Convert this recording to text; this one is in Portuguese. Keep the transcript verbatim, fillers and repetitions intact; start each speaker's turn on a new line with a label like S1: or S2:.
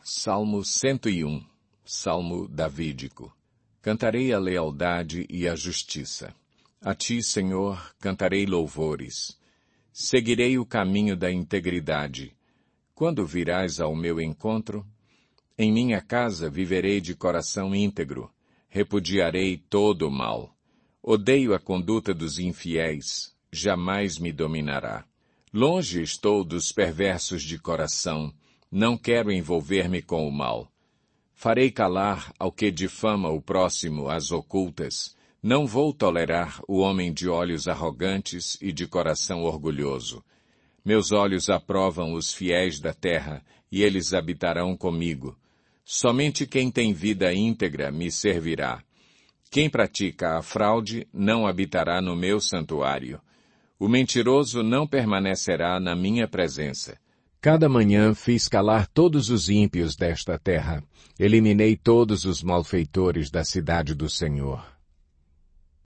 S1: Salmo cento e um, Salmo davídico. Cantarei a lealdade e a justiça. A ti, Senhor, cantarei louvores. Seguirei o caminho da integridade. Quando virás ao meu encontro, em minha casa viverei de coração íntegro. Repudiarei todo o mal. Odeio a conduta dos infiéis. Jamais me dominará. Longe estou dos perversos de coração. Não quero envolver-me com o mal. Farei calar ao que difama o próximo às ocultas. Não vou tolerar o homem de olhos arrogantes e de coração orgulhoso. Meus olhos aprovam os fiéis da terra, e eles habitarão comigo. Somente quem tem vida íntegra me servirá. Quem pratica a fraude não habitará no meu santuário. O mentiroso não permanecerá na minha presença. Cada manhã fiz calar todos os ímpios desta terra. Eliminei todos os malfeitores da cidade do Senhor.